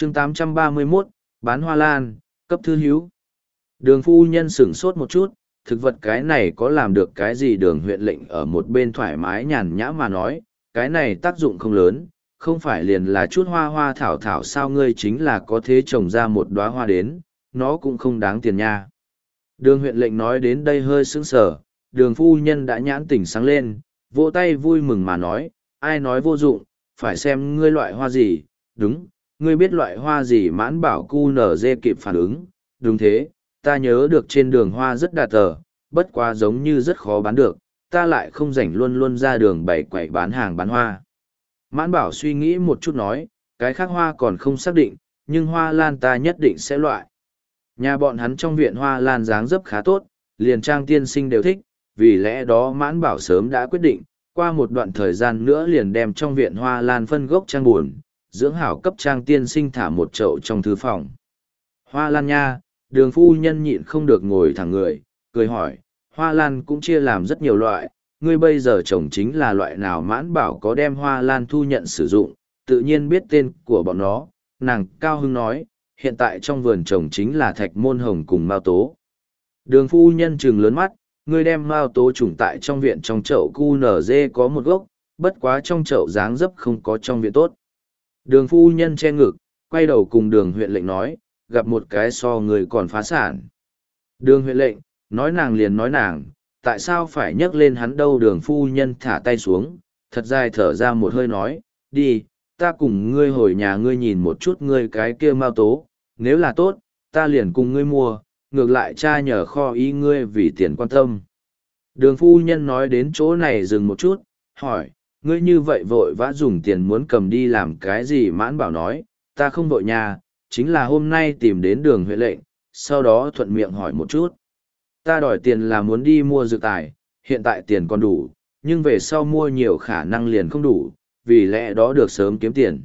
chương 831, bán hoa lan, cấp thư hiếu. Đường phu nhân sửng sốt một chút, thực vật cái này có làm được cái gì? Đường huyện lệnh ở một bên thoải mái nhàn nhã mà nói, cái này tác dụng không lớn, không phải liền là chút hoa hoa thảo thảo sao, ngươi chính là có thế trồng ra một đóa hoa đến, nó cũng không đáng tiền nha. Đường huyện lệnh nói đến đây hơi sững sờ, đường phu nhân đã nhãn tỉnh sáng lên, vỗ tay vui mừng mà nói, ai nói vô dụng, phải xem ngươi loại hoa gì, đúng, ngươi biết loại hoa gì? Mãn Bảo cu nở dê kịp phản ứng, đúng thế, ta nhớ được trên đường hoa rất đạt tờ, bất quá giống như rất khó bán được, ta lại không rảnh luôn luôn ra đường bày quậy bán hàng bán hoa. Mãn Bảo suy nghĩ một chút nói, cái khác hoa còn không xác định, nhưng hoa lan ta nhất định sẽ loại. Nhà bọn hắn trong viện hoa lan dáng dấp khá tốt, liền Trang tiên sinh đều thích, vì lẽ đó Mãn Bảo sớm đã quyết định, qua một đoạn thời gian nữa liền đem trong viện hoa lan phân gốc trang buồn, dưỡng hảo cấp Trang tiên sinh thả một chậu trong thư phòng. Hoa lan nha, đường phu nhân nhịn không được ngồi thẳng người, cười hỏi, hoa lan cũng chia làm rất nhiều loại, ngươi bây giờ trồng chính là loại nào? Mãn Bảo có đem hoa lan thu nhận sử dụng, tự nhiên biết tên của bọn nó, nàng cao hưng nói, hiện tại trong vườn trồng chính là thạch môn hồng cùng mao tố. Đường phu nhân trừng lớn mắt, ngươi đem mao tố trùng tại trong viện trong chậu cu nở dê có một gốc, bất quá trong chậu dáng dấp không có trong viện tốt. Đường phu nhân che ngực, quay đầu cùng đường huyện lệnh nói, gặp một cái so người còn phá sản. Đường huyện lệnh, nói nàng liền nói nàng, tại sao phải nhắc lên hắn đâu? Đường phu nhân thả tay xuống, thật dài thở ra một hơi nói, đi, ta cùng ngươi hồi nhà ngươi nhìn một chút ngươi cái kia mao tố, nếu là tốt, ta liền cùng ngươi mua, ngược lại cha nhờ kho ý ngươi vì tiền quan tâm. Đường phu nhân nói đến chỗ này dừng một chút, hỏi, ngươi như vậy vội vã dùng tiền muốn cầm đi làm cái gì? Mãn Bảo nói, ta không vội nhà, chính là hôm nay tìm đến đường huyện lệnh, sau đó thuận miệng hỏi một chút. Ta đòi tiền là muốn đi mua dược tài, hiện tại tiền còn đủ, nhưng về sau mua nhiều khả năng liền không đủ, vì lẽ đó được sớm kiếm tiền.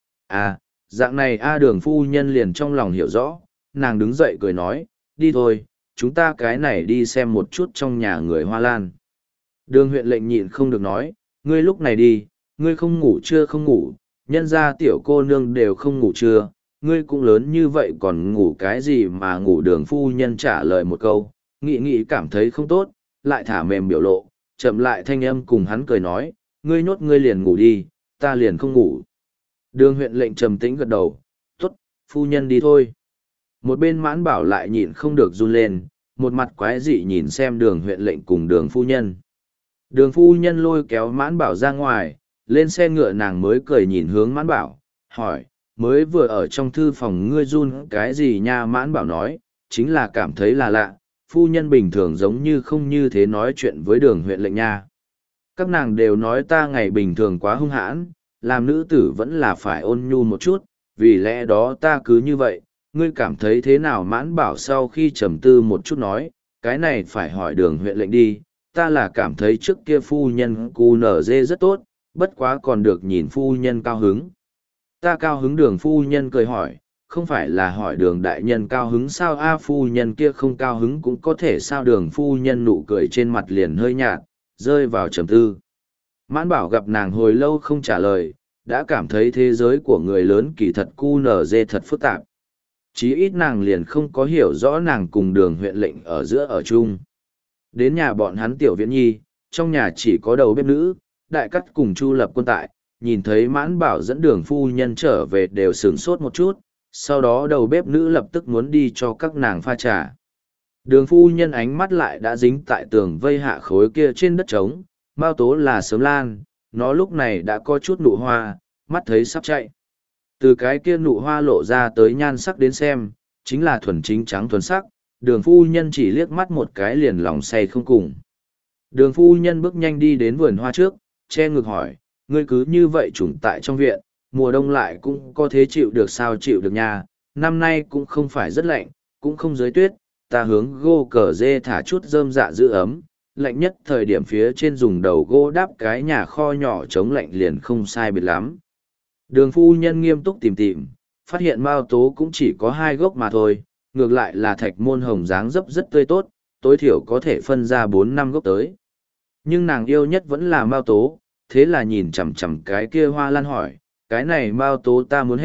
À, dạng này đường phu nhân liền trong lòng hiểu rõ, nàng đứng dậy cười nói, đi thôi, chúng ta cái này đi xem một chút trong nhà người hoa lan. Đường huyện lệnh nhịn không được nói, ngươi lúc này đi, ngươi không ngủ chưa? Không ngủ, nhân ra tiểu cô nương đều không ngủ chưa, ngươi cũng lớn như vậy còn ngủ cái gì mà ngủ? Đường phu nhân trả lời một câu, nghĩ cảm thấy không tốt, lại thả mềm biểu lộ, chậm lại thanh âm cùng hắn cười nói, ngươi nhốt ngươi liền ngủ đi, ta liền không ngủ. Đường huyện lệnh trầm tĩnh gật đầu, tốt, phu nhân đi thôi. Một bên Mãn Bảo lại nhịn không được run lên, một mặt quái dị nhìn xem đường huyện lệnh cùng đường phu nhân. Đường phu nhân lôi kéo Mãn Bảo ra ngoài, lên xe ngựa nàng mới cười nhìn hướng Mãn Bảo, hỏi, mới vừa ở trong thư phòng ngươi run cái gì nha? Mãn Bảo nói, chính là cảm thấy là lạ, phu nhân bình thường giống như không như thế nói chuyện với đường huyện lệnh nha. Các nàng đều nói ta ngày bình thường quá hung hãn, làm nữ tử vẫn là phải ôn nhu một chút, vì lẽ đó ta cứ như vậy, ngươi cảm thấy thế nào? Mãn Bảo sau khi trầm tư một chút nói, cái này phải hỏi đường huyện lệnh đi, ta là cảm thấy trước kia phu nhân cu nở dê rất tốt, bất quá còn được nhìn phu nhân cao hứng. Ta cao hứng? Đường phu nhân cười hỏi, không phải là hỏi đường đại nhân cao hứng sao? Phu nhân kia không cao hứng cũng có thể sao? Đường phu nhân nụ cười trên mặt liền hơi nhạt, rơi vào trầm tư. Mãn Bảo gặp nàng hồi lâu không trả lời, đã cảm thấy thế giới của người lớn kỳ thật cu nở dê thật phức tạp. Chí ít nàng liền không có hiểu rõ nàng cùng đường huyện lệnh ở giữa ở chung. Đến nhà bọn hắn tiểu viện nhi, trong nhà chỉ có đầu bếp nữ, đại cắt cùng Chu Lập Quân tại, nhìn thấy Mãn Bảo dẫn đường phu nhân trở về đều sửng sốt một chút, sau đó đầu bếp nữ lập tức muốn đi cho các nàng pha trà. Đường phu nhân ánh mắt lại đã dính tại tường vây hạ khối kia trên đất trống, mao tố là sớm lan, nó lúc này đã có chút nụ hoa, mắt thấy sắp chạy. Từ cái kia nụ hoa lộ ra tới nhan sắc đến xem, chính là thuần chính trắng thuần sắc, đường phu nhân chỉ liếc mắt một cái liền lòng say không cùng. Đường phu nhân bước nhanh đi đến vườn hoa trước, che ngực hỏi, ngươi cứ như vậy trùng tại trong viện, mùa đông lại cũng có thế chịu được sao? Chịu được nha, năm nay cũng không phải rất lạnh, cũng không dưới tuyết, ta hướng gô cờ dê thả chút rơm dạ giữ ấm, lạnh nhất thời điểm phía trên dùng đầu gỗ đắp cái nhà kho nhỏ chống lạnh liền không sai biệt lắm. Đường phu nhân nghiêm túc tìm, phát hiện mao tố cũng chỉ có 2 gốc mà thôi, ngược lại là thạch môn hồng dáng dấp rất tươi tốt, tối thiểu có thể phân ra 4-5 gốc tới. Nhưng nàng yêu nhất vẫn là mao tố, thế là nhìn chằm chằm cái kia hoa lan hỏi, cái này mao tố ta muốn hết,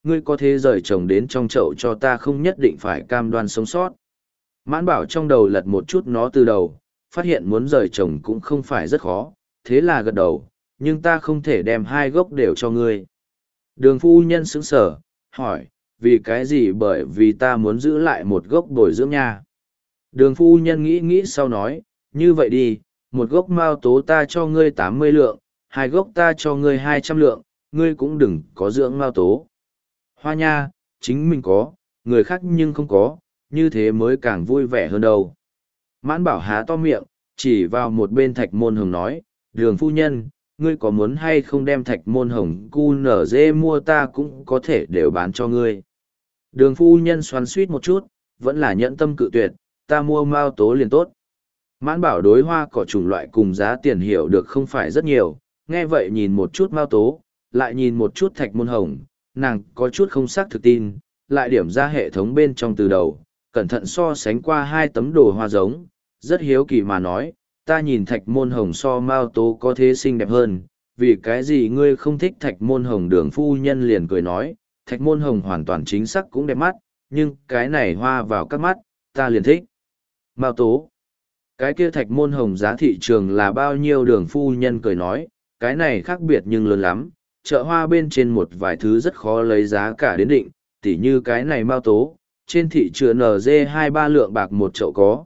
ngươi có thế rời trồng đến trong chậu cho ta không nhất định phải cam đoan sống sót. Mãn bảo trong đầu lật một chút nó từ đầu, phát hiện muốn rời trồng cũng không phải rất khó, thế là gật đầu, nhưng ta không thể đem 2 gốc đều cho ngươi. Đường phu nhân sững sờ, hỏi, vì cái gì? Bởi vì ta muốn giữ lại 1 gốc bồi dưỡng nha. Đường phu nhân nghĩ nghĩ sau nói, như vậy đi, 1 gốc mao tố ta cho ngươi 80 lượng, 2 gốc ta cho ngươi 200 lượng, ngươi cũng đừng có dưỡng mao tố. Hoa nha, chính mình có, người khác nhưng không có, như thế mới càng vui vẻ hơn đâu. Mãn bảo há to miệng, chỉ vào một bên thạch môn hồng nói, đường phu nhân, ngươi có muốn hay không đem thạch môn hồng cu nở dê mua, ta cũng có thể đều bán cho ngươi. Đường phu nhân xoắn suýt một chút, vẫn là nhẫn tâm cự tuyệt, ta mua mao tố liền tốt. Mãn bảo đối hoa cỏ chủng loại cùng giá tiền hiểu được không phải rất nhiều, nghe vậy nhìn một chút mao tố, lại nhìn một chút thạch môn hồng, nàng có chút không xác thực tin, lại điểm ra hệ thống bên trong từ đầu, cẩn thận so sánh qua 2 tấm đồ hoa giống, rất hiếu kỳ mà nói, ta nhìn thạch môn hồng so mao tố có thế xinh đẹp hơn, vì cái gì ngươi không thích thạch môn hồng? Đường phu nhân liền cười nói, thạch môn hồng hoàn toàn chính xác cũng đẹp mắt, nhưng cái này hoa vào các mắt, ta liền thích. Mao tố, cái kia thạch môn hồng giá thị trường là bao nhiêu? Đường phu nhân cười nói, cái này khác biệt nhưng lớn lắm, chợ hoa bên trên một vài thứ rất khó lấy giá cả đến định, tỉ như cái này mao tố, trên thị trường NG 2-3 lượng bạc một chậu có,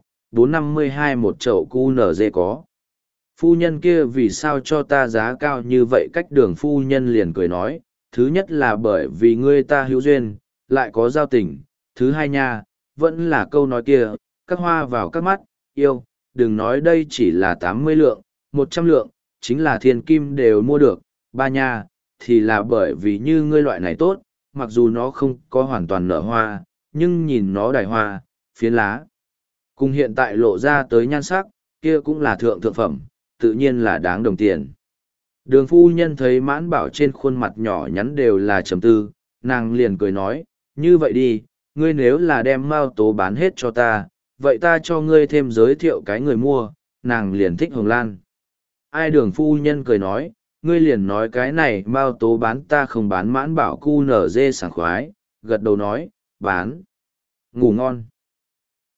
452 một chậu cu NG có. Phu nhân kia vì sao cho ta giá cao như vậy? Cách đường phu nhân liền cười nói, thứ nhất là bởi vì ngươi ta hữu duyên, lại có giao tình, thứ hai nha, vẫn là câu nói kia, các hoa vào các mắt, yêu, đừng nói đây chỉ là 80 lượng, 100 lượng, chính là thiên kim đều mua được, ba nha, thì là bởi vì như ngươi loại này tốt, mặc dù nó không có hoàn toàn nở hoa, nhưng nhìn nó đài hoa, phiến lá. Cùng hiện tại lộ ra tới nhan sắc, kia cũng là thượng phẩm, tự nhiên là đáng đồng tiền. Đường phu nhân thấy mãn bảo trên khuôn mặt nhỏ nhắn đều là trầm tư, nàng liền cười nói, như vậy đi, ngươi nếu là đem mao tố bán hết cho ta, vậy ta cho ngươi thêm giới thiệu cái người mua, nàng liền thích hồng lan. Ai? Đường phu nhân cười nói, ngươi liền nói cái này mao tố bán ta không bán. Mãn bảo cu nở dê sảng khoái, gật đầu nói, bán. Ngủ ngon.